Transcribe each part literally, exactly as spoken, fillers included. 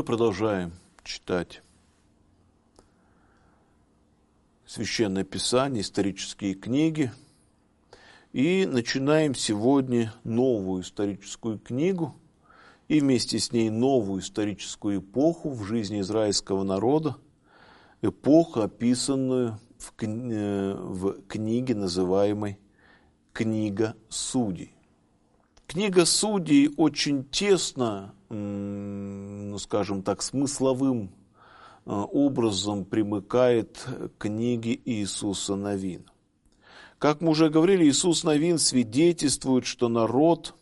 Мы продолжаем читать Священное Писание, исторические книги. И начинаем сегодня новую историческую книгу и вместе с ней новую историческую эпоху в жизни израильского народа. Эпоху, описанную в, кни- в книге, называемой «Книга Судей». Книга Судей очень тесно, ну скажем так, смысловым образом примыкает к книге Иисуса Навина. Как мы уже говорили, Иисус Навин свидетельствует, что народ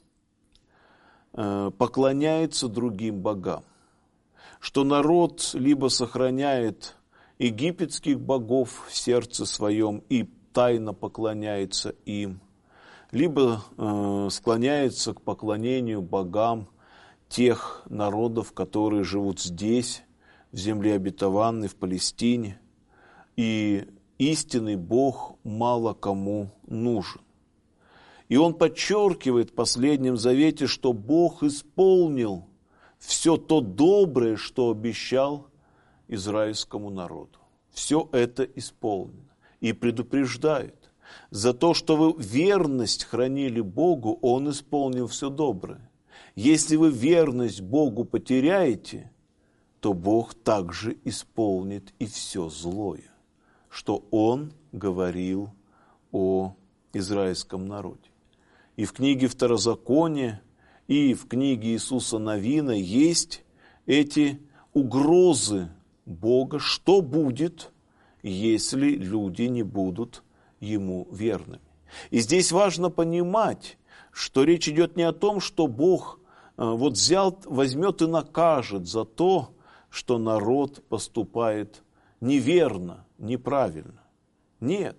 поклоняется другим богам, что народ либо сохраняет египетских богов в сердце своем и тайно поклоняется им, либо э, склоняется к поклонению богам тех народов, которые живут здесь, в земле обетованной, в Палестине. И истинный Бог мало кому нужен. И он подчеркивает в последнем завете, что Бог исполнил все то доброе, что обещал израильскому народу. Все это исполнено. И предупреждает. За то, что вы верность хранили Богу, Он исполнил все доброе. Если вы верность Богу потеряете, то Бог также исполнит и все злое, что Он говорил о израильском народе. И в книге Второзакония, и в книге Иисуса Навина есть эти угрозы Бога, что будет, если люди не будут Ему верными. И здесь важно понимать, что речь идет не о том, что Бог вот взял, возьмет и накажет за то, что народ поступает неверно, неправильно. Нет.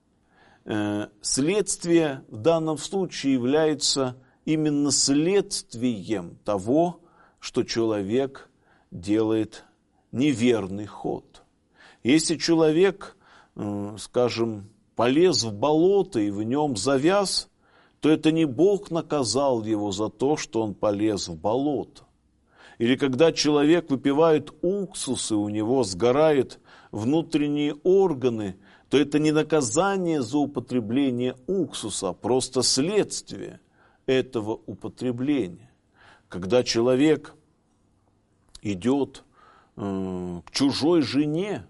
Следствие в данном случае является именно следствием того, что человек делает неверный ход. Если человек, скажем, полез в болото и в нем завяз, то это не Бог наказал его за то, что он полез в болото. Или когда человек выпивает уксус, и у него сгорают внутренние органы, то это не наказание за употребление уксуса, а просто следствие этого употребления. Когда человек идет э, к чужой жене,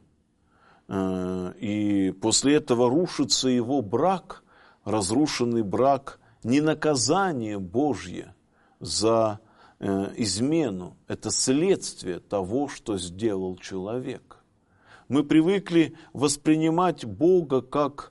и после этого рушится его брак, разрушенный брак, не наказание Божье за измену, это следствие того, что сделал человек. Мы привыкли воспринимать Бога как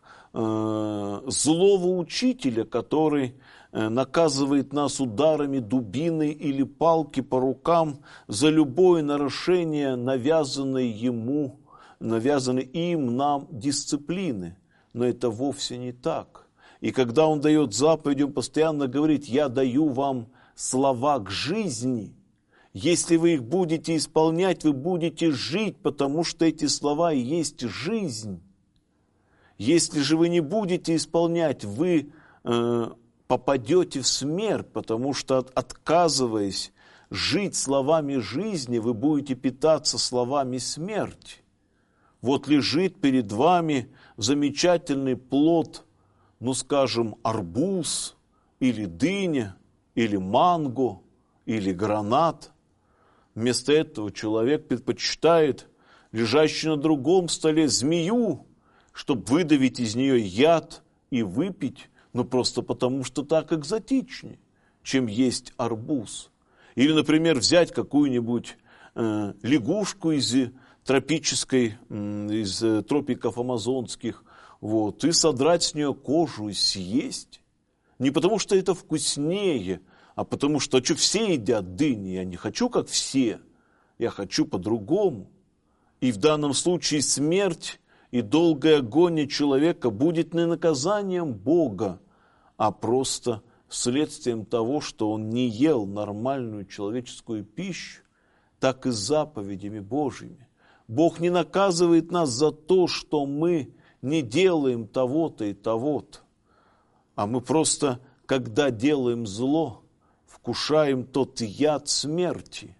злого учителя, который наказывает нас ударами дубины или палки по рукам за любое нарушение, навязанное ему навязаны им, нам, дисциплины. Но это вовсе не так. И когда Он дает заповеди, Он постоянно говорит: я даю вам слова к жизни. Если вы их будете исполнять, вы будете жить, потому что эти слова и есть жизнь. Если же вы не будете исполнять, вы э, попадете в смерть, потому что, от, отказываясь жить словами жизни, вы будете питаться словами смерти. Вот лежит перед вами замечательный плод, ну скажем, арбуз, или дыня, или манго, или гранат. Вместо этого человек предпочитает лежащую на другом столе змею, чтобы выдавить из нее яд и выпить, ну просто потому, что так экзотичнее, чем есть арбуз. Или, например, взять какую-нибудь э, лягушку из тропической, из тропиков амазонских, вот, и содрать с нее кожу и съесть. Не потому, что это вкуснее, а потому что, что все едят дыни, я не хочу, как все, я хочу по-другому. И в данном случае смерть и долгая агония человека будет не наказанием Бога, а просто следствием того, что он не ел нормальную человеческую пищу, так и заповедями Божьими. Бог не наказывает нас за то, что мы не делаем того-то и того-то, а мы просто, когда делаем зло, вкушаем тот яд смерти,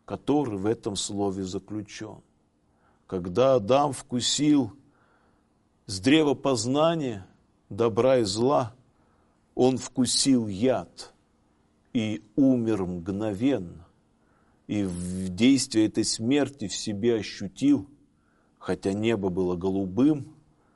который в этом слове заключен. Когда Адам вкусил с древа познания добра и зла, он вкусил яд и умер мгновенно. И в действии этой смерти в себе ощутил, хотя небо было голубым,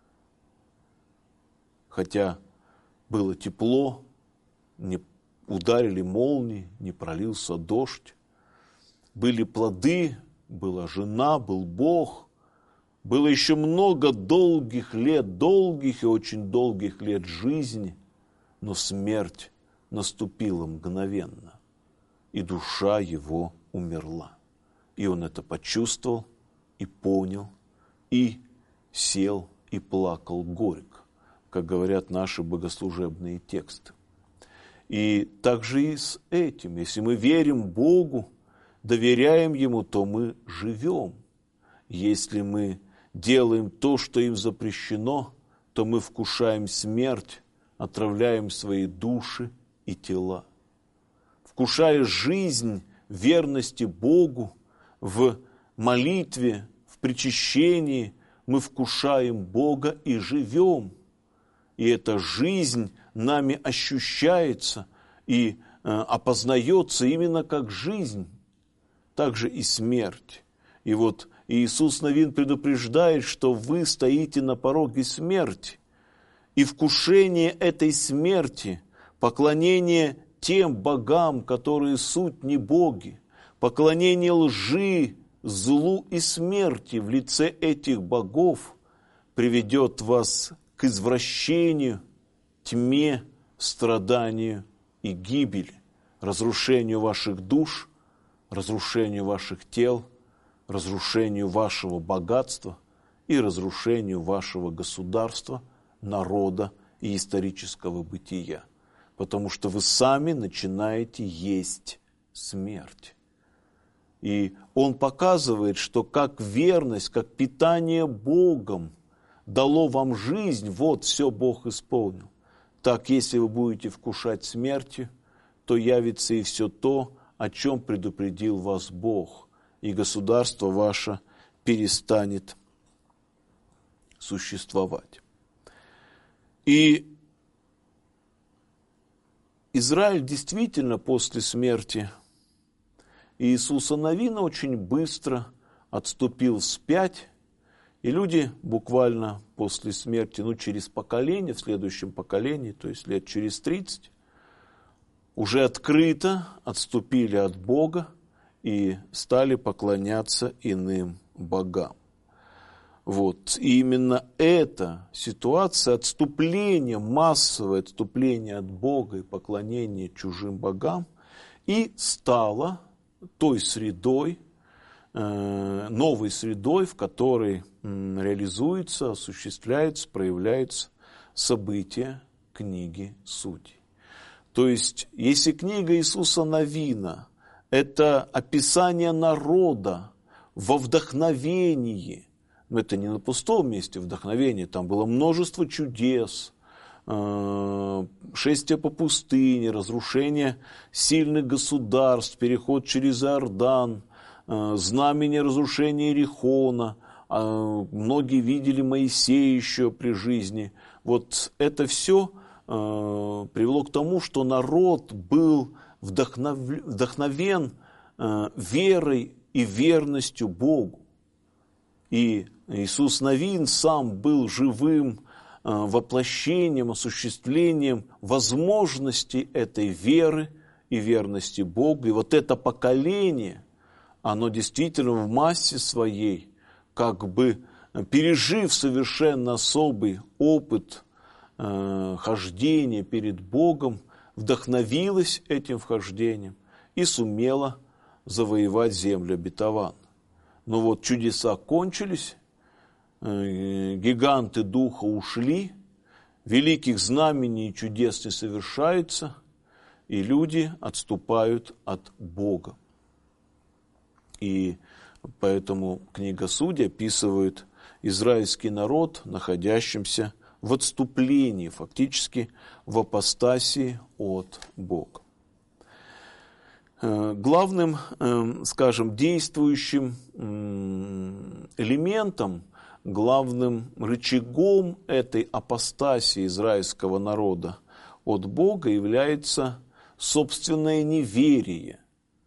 хотя было тепло, не ударили молнии, не пролился дождь, были плоды, была жена, был Бог, было еще много долгих лет, долгих и очень долгих лет жизни, но смерть наступила мгновенно, и душа его умерла. И он это почувствовал, и понял, и сел, и плакал горько, как говорят наши богослужебные тексты. И также и с этим, если мы верим Богу, доверяем Ему, то мы живем. Если мы делаем то, что им запрещено, то мы вкушаем смерть, отравляем свои души и тела. Вкушая жизнь верности Богу, в молитве, в причащении, мы вкушаем Бога и живем. И эта жизнь нами ощущается и э, опознается именно как жизнь, также и смерть. И вот Иисус Навин предупреждает, что вы стоите на пороге смерти, и вкушение этой смерти, поклонение тем богам, которые суть не боги, поклонение лжи, злу и смерти в лице этих богов приведет вас к извращению, тьме, страданию и гибели, разрушению ваших душ, разрушению ваших тел, разрушению вашего богатства и разрушению вашего государства, народа и исторического бытия. Потому что вы сами начинаете есть смерть. И он показывает, что как верность, как питание Богом дало вам жизнь, вот все Бог исполнил. Так, если вы будете вкушать смертью, то явится и все то, о чем предупредил вас Бог, и государство ваше перестанет существовать. И Израиль действительно после смерти Иисуса Навина очень быстро отступил вспять, и люди буквально после смерти, ну через поколение, в следующем поколении, то есть лет через тридцать, уже открыто отступили от Бога и стали поклоняться иным богам. Вот. И именно эта ситуация отступления, массовое отступление от Бога и поклонение чужим богам и стала той средой, новой средой, в которой реализуется, осуществляется, проявляются события книги Судей. То есть, если книга Иисуса Навина – это описание народа во вдохновении, но это не на пустом месте вдохновение, там было множество чудес, шествие по пустыне, разрушение сильных государств, переход через Иордан, знамение разрушения Иерихона, многие видели Моисея еще при жизни. Вот это все привело к тому, что народ был вдохновен верой и верностью Богу. И Иисус Навин сам был живым воплощением, осуществлением возможностей этой веры и верности Богу. И вот это поколение, оно действительно в массе своей, как бы пережив совершенно особый опыт э, хождения перед Богом, вдохновилось этим вхождением и сумела завоевать землю обетованную. Но вот чудеса кончились, э, гиганты духа ушли, великих знамений и чудес не совершаются, и люди отступают от Бога. И поэтому книга Судей описывает израильский народ, находящимся в отступлении, фактически в апостасии от Бога. Главным, скажем, действующим элементом, главным рычагом этой апостасии израильского народа от Бога является собственное неверие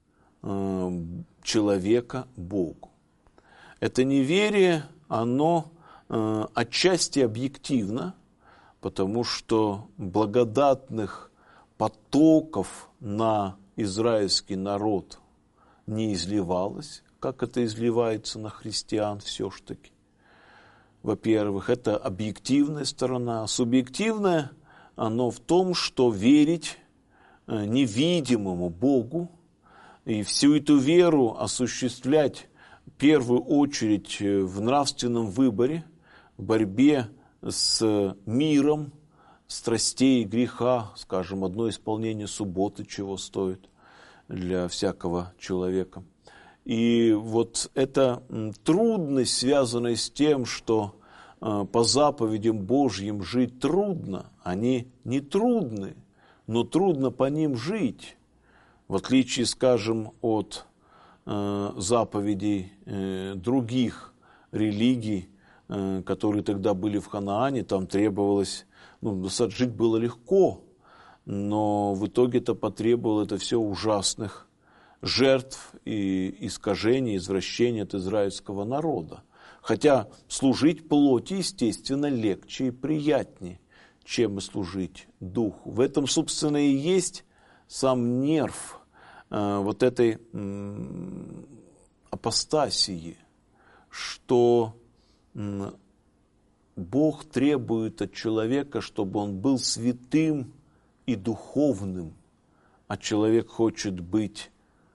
человека Богу. Это неверие, оно отчасти объективно, потому что благодатных потоков на израильский народ не изливалось, как это изливается на христиан все-таки. Во-первых, это объективная сторона. Субъективная, оно в том, что верить невидимому Богу и всю эту веру осуществлять в первую очередь в нравственном выборе, в борьбе с миром, страстей, греха, скажем, одно исполнение субботы чего стоит для всякого человека. И вот эта трудность, связанная с тем, что по заповедям Божьим жить трудно, они не трудны, но трудно по ним жить, в отличие, скажем, от заповедей других религий, которые тогда были в Ханаане, там требовалось, ну, жить было легко, но в итоге это потребовало это все ужасных жертв и искажений, извращений от израильского народа. Хотя служить плоти, естественно, легче и приятнее, чем служить духу. В этом, собственно, и есть сам нерв э, вот этой э, апостасии, что э, Бог требует от человека, чтобы он был святым и духовным, а человек хочет быть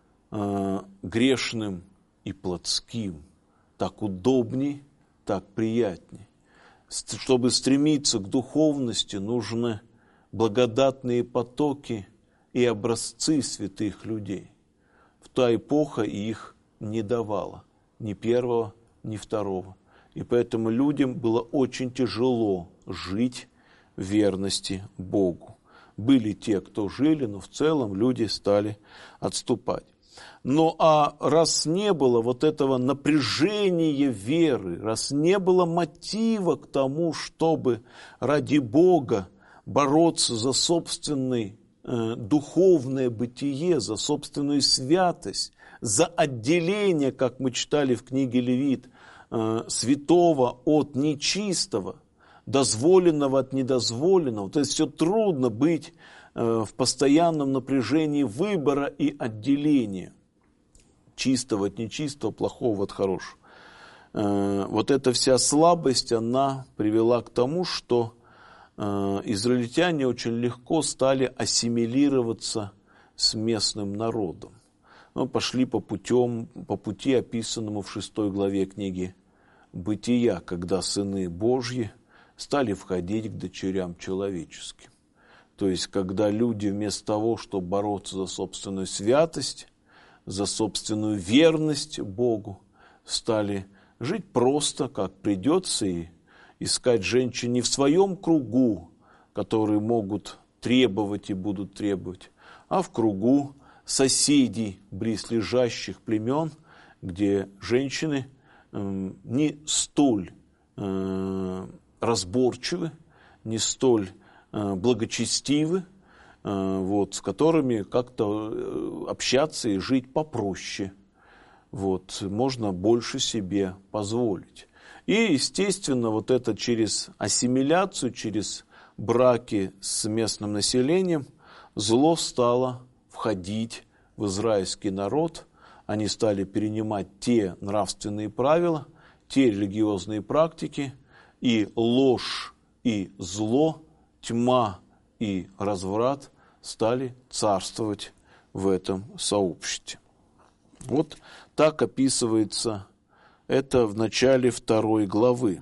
э, грешным и плотским. Так удобней, так приятней. Чтобы стремиться к духовности, нужны благодатные потоки и образцы святых людей. В та эпоха их не давала ни первого, ни второго. И поэтому людям было очень тяжело жить в верности Богу. Были те, кто жили, но в целом люди стали отступать. Ну а раз не было вот этого напряжения веры, раз не было мотива к тому, чтобы ради Бога бороться за собственное э, духовное бытие, за собственную святость, за отделение, как мы читали в книге Левит, э, святого от нечистого, дозволенного от недозволенного. То есть все трудно быть э, в постоянном напряжении выбора и отделения. Чистого от нечистого, плохого от хорошего. Э, вот эта вся слабость, она привела к тому, что э, израильтяне очень легко стали ассимилироваться с местным народом. Ну, пошли по, путем, по пути, описанному в шестой главе книги Бытия, когда сыны Божьи стали входить к дочерям человеческим. То есть, когда люди вместо того, чтобы бороться за собственную святость, за собственную верность Богу, стали жить просто, как придется, и искать женщин не в своем кругу, которые могут требовать и будут требовать, а в кругу соседей близлежащих племен, где женщины э, не столь э, разборчивы, не столь э, благочестивы, вот, с которыми как-то общаться и жить попроще. Вот, можно больше себе позволить. И, естественно, вот это через ассимиляцию, через браки с местным населением зло стало входить в израильский народ. Они стали перенимать те нравственные правила, те религиозные практики, и ложь, и зло, тьма и разврат стали царствовать в этом сообществе. Вот так описывается это в начале второй главы.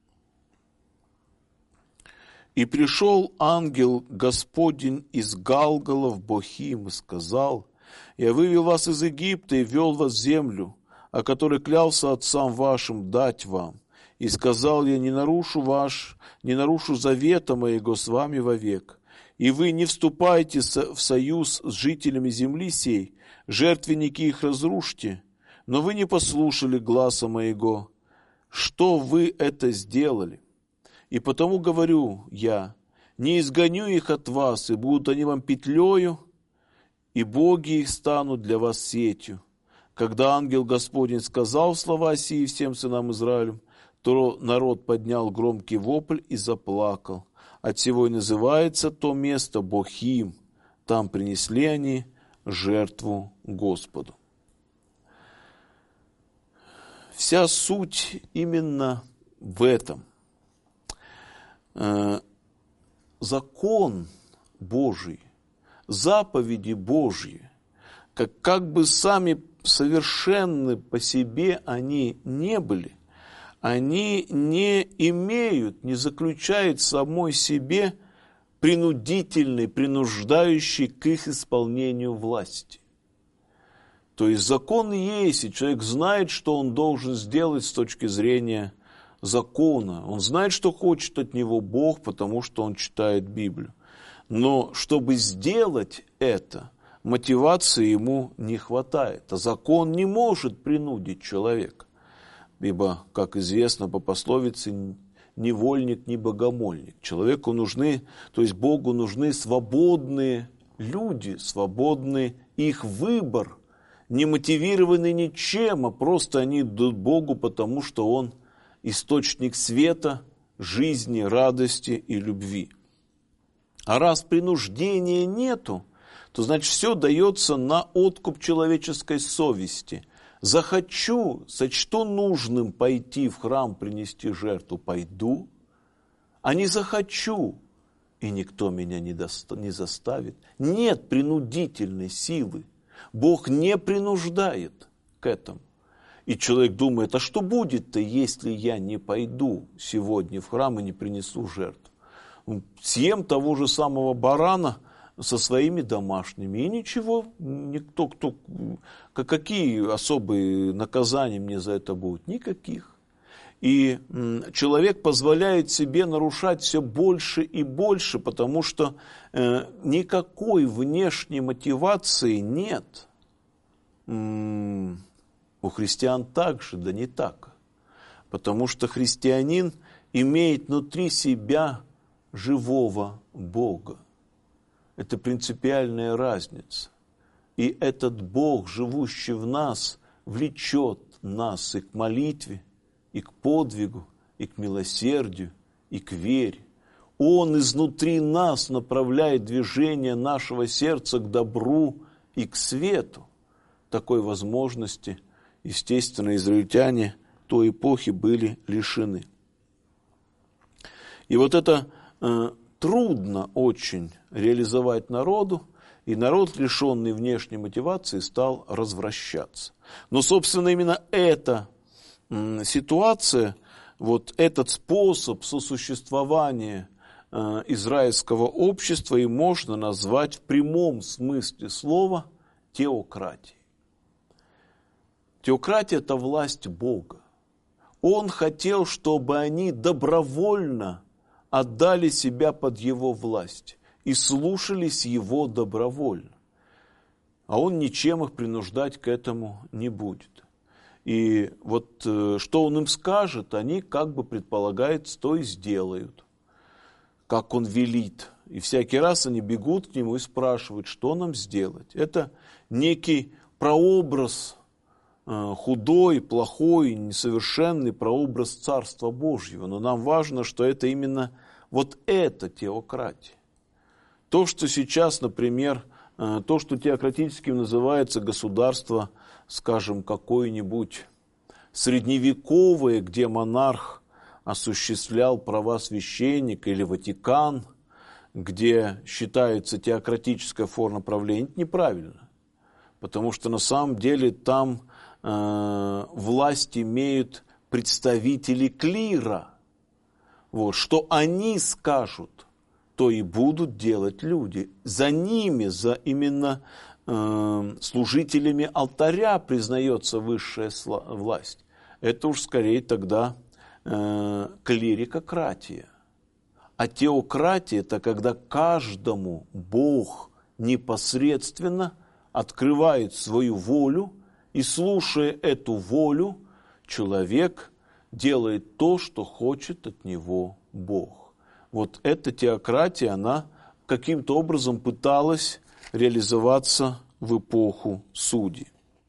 «И пришел ангел Господень из Галгала в Бохим и сказал: Я вывел вас из Египта и вел вас в землю, о которой клялся отцам вашим дать вам. И сказал я: не нарушу ваш, не нарушу завета моего с вами вовек. и вы не вступаете в союз с жителями земли сей, жертвенники их разрушьте, но вы не послушали гласа моего. Что вы это сделали? И потому говорю я, не изгоню их от вас, и будут они вам петлею, и боги их станут для вас сетью. Когда ангел Господень сказал слова сии всем сынам Израилем, то народ поднял громкий вопль и заплакал. Отсего и называется то место Бохим. Там принесли они жертву Господу. Вся суть именно в этом. Закон Божий, заповеди Божьи, как, как бы сами совершенны по себе они не были, они не имеют, не заключают в самой себе принудительной, принуждающей к их исполнению власти. То есть закон есть, и человек знает, что он должен сделать с точки зрения закона. Он знает, что хочет от него Бог, потому что он читает Библию. Но чтобы сделать это, мотивации ему не хватает. А закон не может принудить человека. Ибо, как известно по пословице, невольник, не богомольник. Человеку нужны, то есть Богу нужны свободные люди, свободный их выбор, не мотивированный ничем, а просто они идут Богу, потому что Он источник света, жизни, радости и любви. А раз принуждения нету, то значит все дается на откуп человеческой совести. Захочу, сочту нужным пойти в храм принести жертву, пойду, а не захочу, и никто меня не, доста- не заставит. Нет принудительной силы. Бог не принуждает к этому. И человек думает, а что будет-то, если я не пойду сегодня в храм и не принесу жертву? Съем того же самого барана со своими домашними, и ничего, никто, кто, какие особые наказания мне за это будут? Никаких. И человек позволяет себе нарушать все больше и больше, потому что э, никакой внешней мотивации нет. М-м, у христиан также, да не так. Потому что христианин имеет внутри себя живого Бога. Это принципиальная разница. И этот Бог, живущий в нас, влечет нас и к молитве, и к подвигу, и к милосердию, и к вере. Он изнутри нас направляет движение нашего сердца к добру и к свету. Такой возможности, естественно, израильтяне той эпохи были лишены. И вот это э, трудно очень реализовать народу, и народ, лишенный внешней мотивации, стал развращаться. Но, собственно, именно эта м, ситуация, вот этот способ сосуществования э, израильского общества и можно назвать в прямом смысле слова теократией. Теократия – это власть Бога. Он хотел, чтобы они добровольно отдали себя под Его власть и слушались Его добровольно. А Он ничем их принуждать к этому не будет. И вот что Он им скажет, они как бы предполагается, то и сделают, как Он велит. И всякий раз они бегут к Нему и спрашивают, что нам сделать. Это некий прообраз, худой, плохой, несовершенный прообраз Царства Божьего. Но нам важно, что это именно вот эта теократия. То, что сейчас, например, то, что теократическим называется государство, скажем, какое-нибудь средневековое, где монарх осуществлял права священника, или Ватикан, где считается теократическая форма правления, это неправильно. Потому что на самом деле там э, власть имеют представители клира. Вот, что они скажут, то и будут делать люди. За ними, за именно э, служителями алтаря признается высшая власть. Это уж скорее тогда э, клирикократия. А теократия – это когда каждому Бог непосредственно открывает свою волю, и, слушая эту волю, человек делает то, что хочет от него Бог. Вот эта теократия, она каким-то образом пыталась реализоваться в эпоху судей.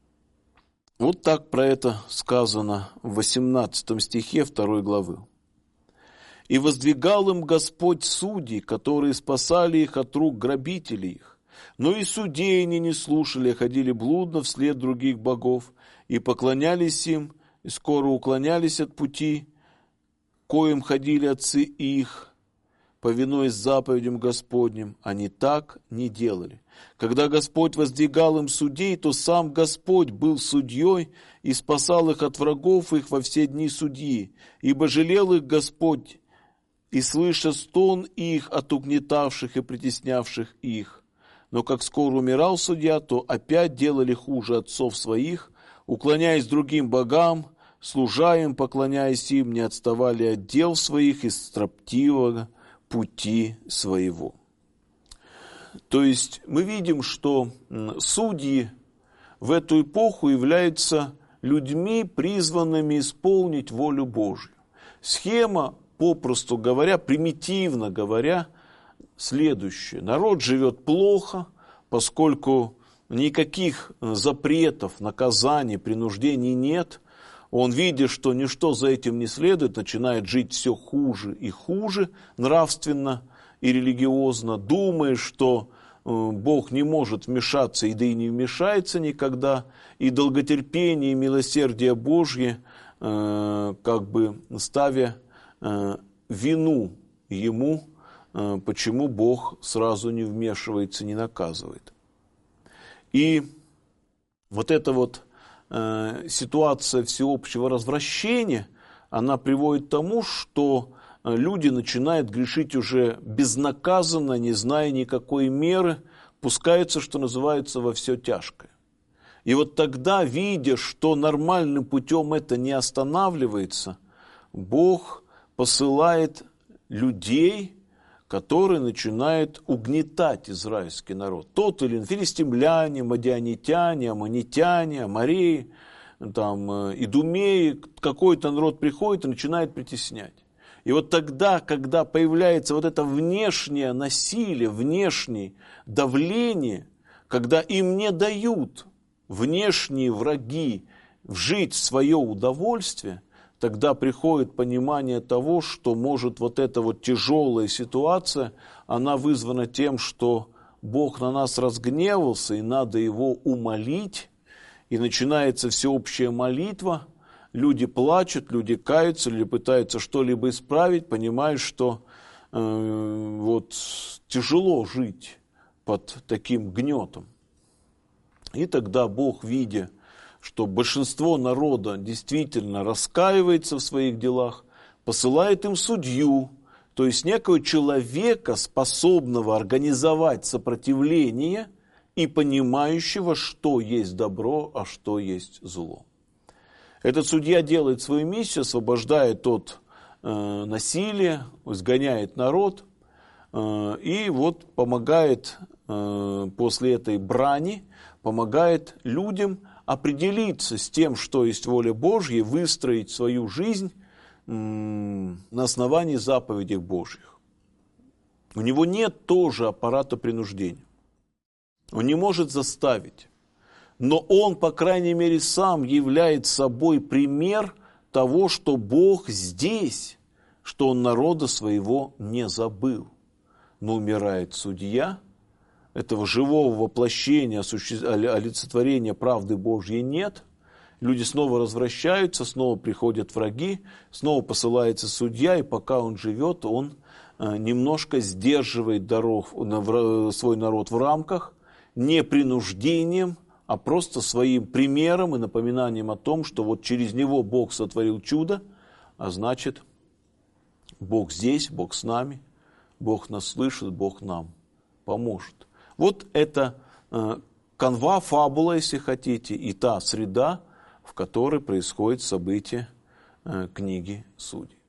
Вот так про это сказано в восемнадцатом стихе второй главы. «И воздвигал им Господь судей, которые спасали их от рук грабителей их. Но и судей они не слушали, а ходили блудно вслед других богов, и поклонялись им, и скоро уклонялись от пути, коим ходили отцы их, повинуясь заповедям Господним, они так не делали. Когда Господь воздвигал им судей, то сам Господь был судьей и спасал их от врагов их во все дни судьи, ибо жалел их Господь, и слыша стон их от угнетавших и притеснявших их. Но как скоро умирал судья, то опять делали хуже отцов своих, уклоняясь другим богам, служа им, поклоняясь им, не отставали от дел своих из строптивого пути своего». То есть мы видим, что судьи в эту эпоху являются людьми, призванными исполнить волю Божью. Схема, попросту говоря, примитивно говоря, следующая. Народ живет плохо, поскольку никаких запретов, наказаний, принуждений нет. Он, видя, что ничто за этим не следует, начинает жить все хуже и хуже нравственно и религиозно, думая, что Бог не может вмешаться, и да и не вмешается никогда, и долготерпение, и милосердие Божье, как бы ставя вину ему, почему Бог сразу не вмешивается, не наказывает. И вот эта вот ситуация всеобщего развращения, она приводит к тому, что люди начинают грешить уже безнаказанно, не зная никакой меры, пускаются, что называется, во все тяжкое. И вот тогда, видя, что нормальным путем это не останавливается, Бог посылает людей, которые начинают угнетать израильский народ. Тот или иной, филистимляне, мадианитяне, аммонитяне, амореи, там, идумеи, какой-то народ приходит и начинает притеснять. И вот тогда, когда появляется вот это внешнее насилие, внешнее давление, когда им не дают внешние враги жить в свое удовольствие, тогда приходит понимание того, что может вот эта вот тяжелая ситуация, она вызвана тем, что Бог на нас разгневался, и надо его умолить, и начинается всеобщая молитва. Люди плачут, люди каются, или пытаются что-либо исправить, понимая, что э, вот тяжело жить под таким гнетом. И тогда Бог, видя, что большинство народа действительно раскаивается в своих делах, посылает им судью, то есть некого человека, способного организовать сопротивление и понимающего, что есть добро, а что есть зло. Этот судья делает свою миссию, освобождает от э, насилия, изгоняет народ, э, и вот помогает э, после этой брани, помогает людям определиться с тем, что есть воля Божья, выстроить свою жизнь м, на основании заповедей Божьих. У него нет тоже аппарата принуждения. Он не может заставить. Но он, по крайней мере, сам является собой пример того, что Бог здесь, что он народа своего не забыл. Но умирает судья, этого живого воплощения, олицетворения правды Божьей нет. Люди снова развращаются, снова приходят враги, снова посылается судья, и пока он живет, он немножко сдерживает дорог, свой народ в рамках, не принуждением, а просто своим примером и напоминанием о том, что вот через него Бог сотворил чудо, а значит, Бог здесь, Бог с нами, Бог нас слышит, Бог нам поможет. Вот это э, канва, фабула, если хотите, и та среда, в которой происходит событие э, книги Судей.